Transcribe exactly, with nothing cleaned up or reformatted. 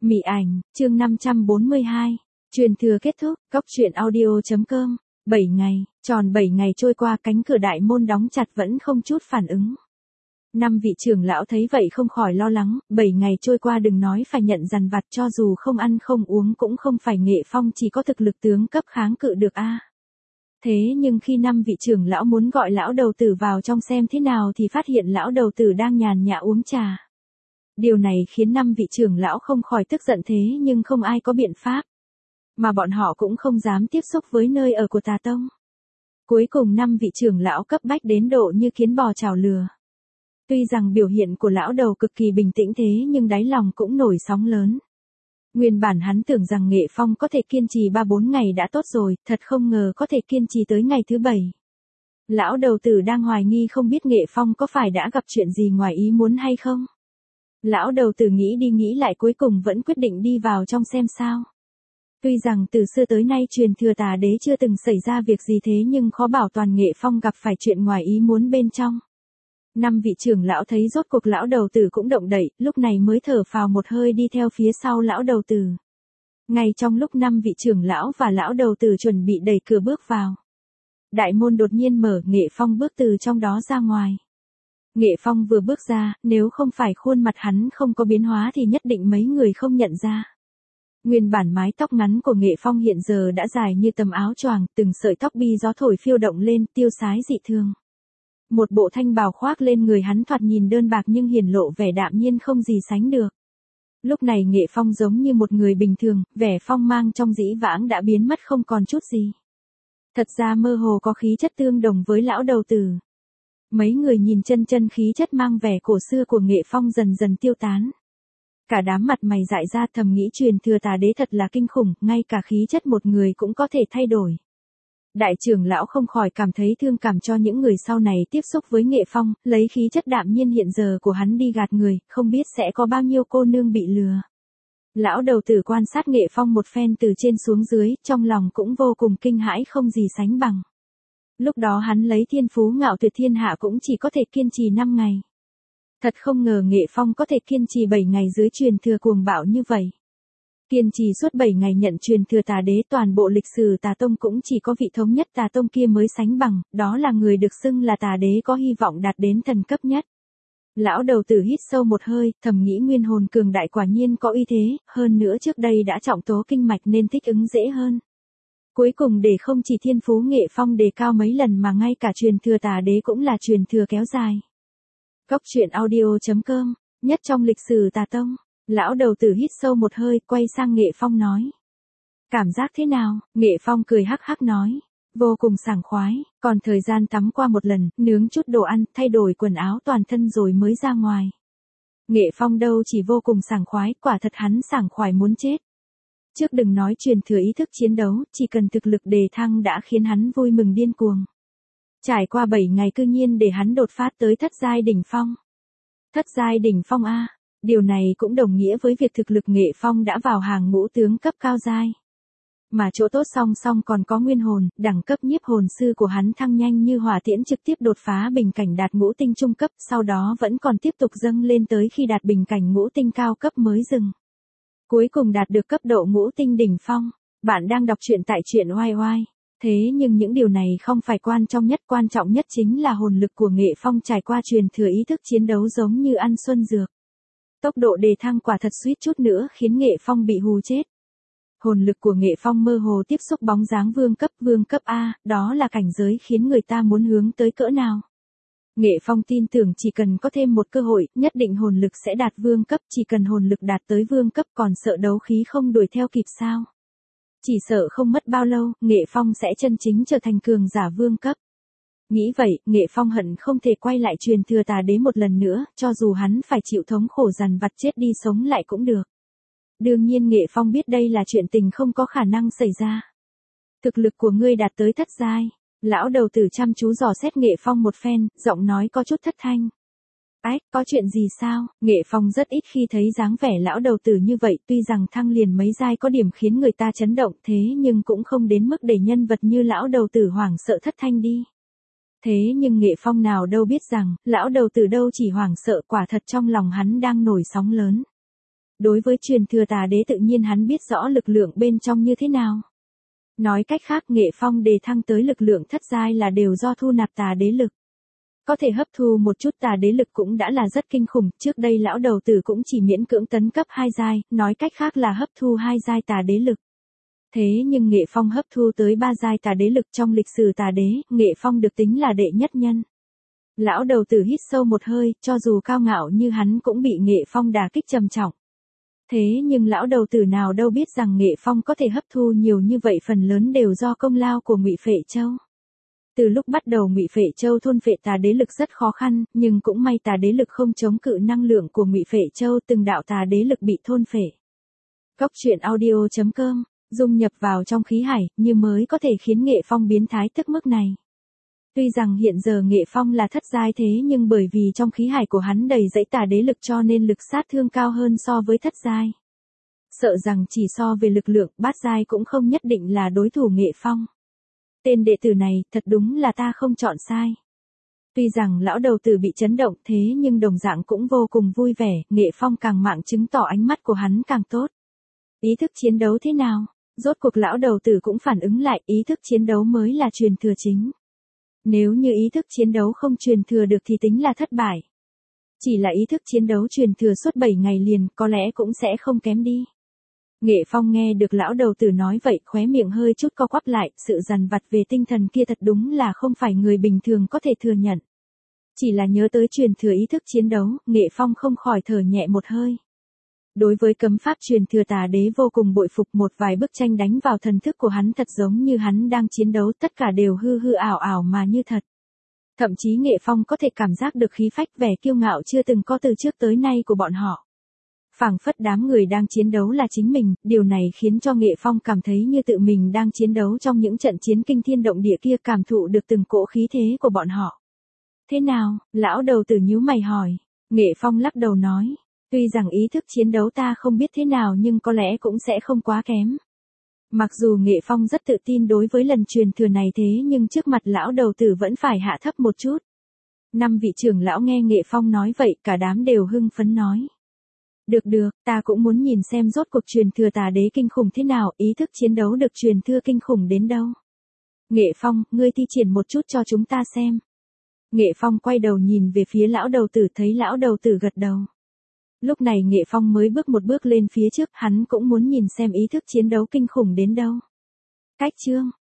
Mị ảnh, chương năm trăm bốn mươi hai. Truyền thừa kết thúc, cóc truyện audio chấm com. bảy ngày, tròn bảy ngày trôi qua, cánh cửa đại môn đóng chặt vẫn không chút phản ứng. Năm vị trưởng lão thấy vậy không khỏi lo lắng, bảy ngày trôi qua đừng nói phải nhận dằn vặt, cho dù không ăn không uống cũng không phải Nghệ Phong chỉ có thực lực tướng cấp kháng cự được a. Thế nhưng khi năm vị trưởng lão muốn gọi lão đầu tử vào trong xem thế nào thì phát hiện lão đầu tử đang nhàn nhã uống trà. Điều này khiến năm vị trưởng lão không khỏi tức giận, thế nhưng không ai có biện pháp. Mà bọn họ cũng không dám tiếp xúc với nơi ở của tà tông. Cuối cùng năm vị trưởng lão cấp bách đến độ như kiến bò chảo lừa. Tuy rằng biểu hiện của lão đầu cực kỳ bình tĩnh thế nhưng đáy lòng cũng nổi sóng lớn. Nguyên bản hắn tưởng rằng Nghệ Phong có thể kiên trì ba bốn ngày đã tốt rồi, thật không ngờ có thể kiên trì tới ngày thứ bảy. Lão đầu tử đang hoài nghi không biết Nghệ Phong có phải đã gặp chuyện gì ngoài ý muốn hay không. Lão đầu tử nghĩ đi nghĩ lại cuối cùng vẫn quyết định đi vào trong xem sao. Tuy rằng từ xưa tới nay truyền thừa tà đế chưa từng xảy ra việc gì thế nhưng khó bảo toàn Nghệ Phong gặp phải chuyện ngoài ý muốn bên trong. Năm vị trưởng lão thấy rốt cuộc lão đầu tử cũng động đậy, lúc này mới thở phào một hơi đi theo phía sau lão đầu tử. Ngay trong lúc năm vị trưởng lão và lão đầu tử chuẩn bị đẩy cửa bước vào. Đại môn đột nhiên mở, Nghệ Phong bước từ trong đó ra ngoài. Nghệ Phong vừa bước ra, nếu không phải khuôn mặt hắn không có biến hóa thì nhất định mấy người không nhận ra. Nguyên bản mái tóc ngắn của Nghệ Phong hiện giờ đã dài như tấm áo choàng, từng sợi tóc bi gió thổi phiêu động lên, tiêu sái dị thường. Một bộ thanh bào khoác lên người hắn thoạt nhìn đơn bạc nhưng hiển lộ vẻ đạm nhiên không gì sánh được. Lúc này Nghệ Phong giống như một người bình thường, vẻ phong mang trong dĩ vãng đã biến mất không còn chút gì. Thật ra mơ hồ có khí chất tương đồng với lão đầu tử. Mấy người nhìn chân chân khí chất mang vẻ cổ xưa của Nghệ Phong dần dần tiêu tán. Cả đám mặt mày dại ra thầm nghĩ truyền thừa tà đế thật là kinh khủng, ngay cả khí chất một người cũng có thể thay đổi. Đại trưởng lão không khỏi cảm thấy thương cảm cho những người sau này tiếp xúc với Nghệ Phong, lấy khí chất đạm nhiên hiện giờ của hắn đi gạt người, không biết sẽ có bao nhiêu cô nương bị lừa. Lão đầu tử quan sát Nghệ Phong một phen từ trên xuống dưới, trong lòng cũng vô cùng kinh hãi không gì sánh bằng. Lúc đó hắn lấy thiên phú ngạo tuyệt thiên hạ cũng chỉ có thể kiên trì năm ngày. Thật không ngờ Nghệ Phong có thể kiên trì bảy ngày dưới truyền thừa cuồng bạo như vậy. Kiên trì suốt bảy ngày nhận truyền thừa tà đế, toàn bộ lịch sử tà tông cũng chỉ có vị thống nhất tà tông kia mới sánh bằng, đó là người được xưng là tà đế có hy vọng đạt đến thần cấp nhất. Lão đầu tử hít sâu một hơi, thầm nghĩ nguyên hồn cường đại quả nhiên có uy thế, hơn nữa trước đây đã trọng tố kinh mạch nên thích ứng dễ hơn. Cuối cùng để không chỉ thiên phú Nghệ Phong đề cao mấy lần mà ngay cả truyền thừa tà đế cũng là truyền thừa kéo dài. Cóc truyện audio chấm com, nhất trong lịch sử tà tông. Lão đầu tử hít sâu một hơi, quay sang Nghệ Phong nói. Cảm giác thế nào? Nghệ Phong cười hắc hắc nói. Vô cùng sảng khoái, còn thời gian tắm qua một lần, nướng chút đồ ăn, thay đổi quần áo toàn thân rồi mới ra ngoài. Nghệ Phong đâu chỉ vô cùng sảng khoái, quả thật hắn sảng khoái muốn chết. Trước đừng nói truyền thừa ý thức chiến đấu, chỉ cần thực lực đề thăng đã khiến hắn vui mừng điên cuồng. Trải qua bảy ngày cư nhiên để hắn đột phá tới thất giai đỉnh phong. Thất giai đỉnh phong a, điều này cũng đồng nghĩa với việc thực lực Nghệ Phong đã vào hàng ngũ tướng cấp cao giai. Mà chỗ tốt song song còn có nguyên hồn, đẳng cấp nhiếp hồn sư của hắn thăng nhanh như hỏa tiễn trực tiếp đột phá bình cảnh đạt ngũ tinh trung cấp, sau đó vẫn còn tiếp tục dâng lên tới khi đạt bình cảnh ngũ tinh cao cấp mới dừng. Cuối cùng đạt được cấp độ ngũ tinh đỉnh phong. Bạn đang đọc truyện tại truyện oai oai. Thế nhưng những điều này không phải quan trọng nhất, quan trọng nhất chính là hồn lực của Nghệ Phong trải qua truyền thừa ý thức chiến đấu giống như ăn xuân dược. Tốc độ đề thăng quả thật suýt chút nữa khiến Nghệ Phong bị hù chết. Hồn lực của Nghệ Phong mơ hồ tiếp xúc bóng dáng vương cấp, vương cấp A, đó là cảnh giới khiến người ta muốn hướng tới cỡ nào. Nghệ Phong tin tưởng chỉ cần có thêm một cơ hội, nhất định hồn lực sẽ đạt vương cấp, chỉ cần hồn lực đạt tới vương cấp còn sợ đấu khí không đuổi theo kịp sao. Chỉ sợ không mất bao lâu, Nghệ Phong sẽ chân chính trở thành cường giả vương cấp. Nghĩ vậy, Nghệ Phong hận không thể quay lại truyền thừa tà đế một lần nữa, cho dù hắn phải chịu thống khổ dằn vặt chết đi sống lại cũng được. Đương nhiên Nghệ Phong biết đây là chuyện tình không có khả năng xảy ra. Thực lực của ngươi đạt tới thất giai. Lão đầu tử chăm chú dò xét Nghệ Phong một phen, giọng nói có chút thất thanh. Ách, có chuyện gì sao? Nghệ Phong rất ít khi thấy dáng vẻ lão đầu tử như vậy, tuy rằng thăng liền mấy giai có điểm khiến người ta chấn động thế nhưng cũng không đến mức để nhân vật như lão đầu tử hoảng sợ thất thanh đi. Thế nhưng Nghệ Phong nào đâu biết rằng, lão đầu tử đâu chỉ hoảng sợ, quả thật trong lòng hắn đang nổi sóng lớn. Đối với truyền thừa tà đế tự nhiên hắn biết rõ lực lượng bên trong như thế nào. Nói cách khác Nghệ Phong đề thăng tới lực lượng thất giai là đều do thu nạp tà đế lực. Có thể hấp thu một chút tà đế lực cũng đã là rất kinh khủng, trước đây lão đầu tử cũng chỉ miễn cưỡng tấn cấp hai giai, nói cách khác là hấp thu hai giai tà đế lực. Thế nhưng Nghệ Phong hấp thu tới ba giai tà đế lực trong lịch sử tà đế, Nghệ Phong được tính là đệ nhất nhân. Lão đầu tử hít sâu một hơi, cho dù cao ngạo như hắn cũng bị Nghệ Phong đả kích trầm trọng. Thế nhưng lão đầu tử nào đâu biết rằng Nghệ Phong có thể hấp thu nhiều như vậy phần lớn đều do công lao của Ngụy Phệ Châu. Từ lúc bắt đầu Ngụy Phệ Châu thôn phệ tà đế lực rất khó khăn, nhưng cũng may tà đế lực không chống cự năng lượng của Ngụy Phệ Châu, từng đạo tà đế lực bị thôn phệ. Góc truyện audio chấm com, dung nhập vào trong khí hải, như mới có thể khiến Nghệ Phong biến thái tức mức này. Tuy rằng hiện giờ Nghệ Phong là thất giai thế nhưng bởi vì trong khí hải của hắn đầy dẫy tà đế lực cho nên lực sát thương cao hơn so với thất giai. Sợ rằng chỉ so về lực lượng bát giai cũng không nhất định là đối thủ Nghệ Phong. Tên đệ tử này thật đúng là ta không chọn sai. Tuy rằng lão đầu tử bị chấn động thế nhưng đồng dạng cũng vô cùng vui vẻ, Nghệ Phong càng mạng chứng tỏ ánh mắt của hắn càng tốt. Ý thức chiến đấu thế nào? Rốt cuộc lão đầu tử cũng phản ứng lại, ý thức chiến đấu mới là truyền thừa chính. Nếu như ý thức chiến đấu không truyền thừa được thì tính là thất bại. Chỉ là ý thức chiến đấu truyền thừa suốt bảy ngày liền có lẽ cũng sẽ không kém đi. Nghệ Phong nghe được lão đầu tử nói vậy khóe miệng hơi chút co quắp lại, sự dằn vặt về tinh thần kia thật đúng là không phải người bình thường có thể thừa nhận. Chỉ là nhớ tới truyền thừa ý thức chiến đấu, Nghệ Phong không khỏi thở nhẹ một hơi. Đối với cấm pháp truyền thừa tà đế vô cùng bội phục, một vài bức tranh đánh vào thần thức của hắn thật giống như hắn đang chiến đấu, tất cả đều hư hư ảo ảo mà như thật. Thậm chí Nghệ Phong có thể cảm giác được khí phách vẻ kiêu ngạo chưa từng có từ trước tới nay của bọn họ. Phảng phất đám người đang chiến đấu là chính mình, điều này khiến cho Nghệ Phong cảm thấy như tự mình đang chiến đấu trong những trận chiến kinh thiên động địa kia, cảm thụ được từng cỗ khí thế của bọn họ. Thế nào? Lão đầu tử nhíu mày hỏi. Nghệ Phong lắc đầu nói. Tuy rằng ý thức chiến đấu ta không biết thế nào nhưng có lẽ cũng sẽ không quá kém. Mặc dù Nghệ Phong rất tự tin đối với lần truyền thừa này thế nhưng trước mặt lão đầu tử vẫn phải hạ thấp một chút. Năm vị trưởng lão nghe Nghệ Phong nói vậy cả đám đều hưng phấn nói. Được được, ta cũng muốn nhìn xem rốt cuộc truyền thừa tà đế kinh khủng thế nào, ý thức chiến đấu được truyền thừa kinh khủng đến đâu. Nghệ Phong, ngươi thi triển một chút cho chúng ta xem. Nghệ Phong quay đầu nhìn về phía lão đầu tử, thấy lão đầu tử gật đầu. Lúc này Nghệ Phong mới bước một bước lên phía trước, hắn cũng muốn nhìn xem ý thức chiến đấu kinh khủng đến đâu. Cách chương,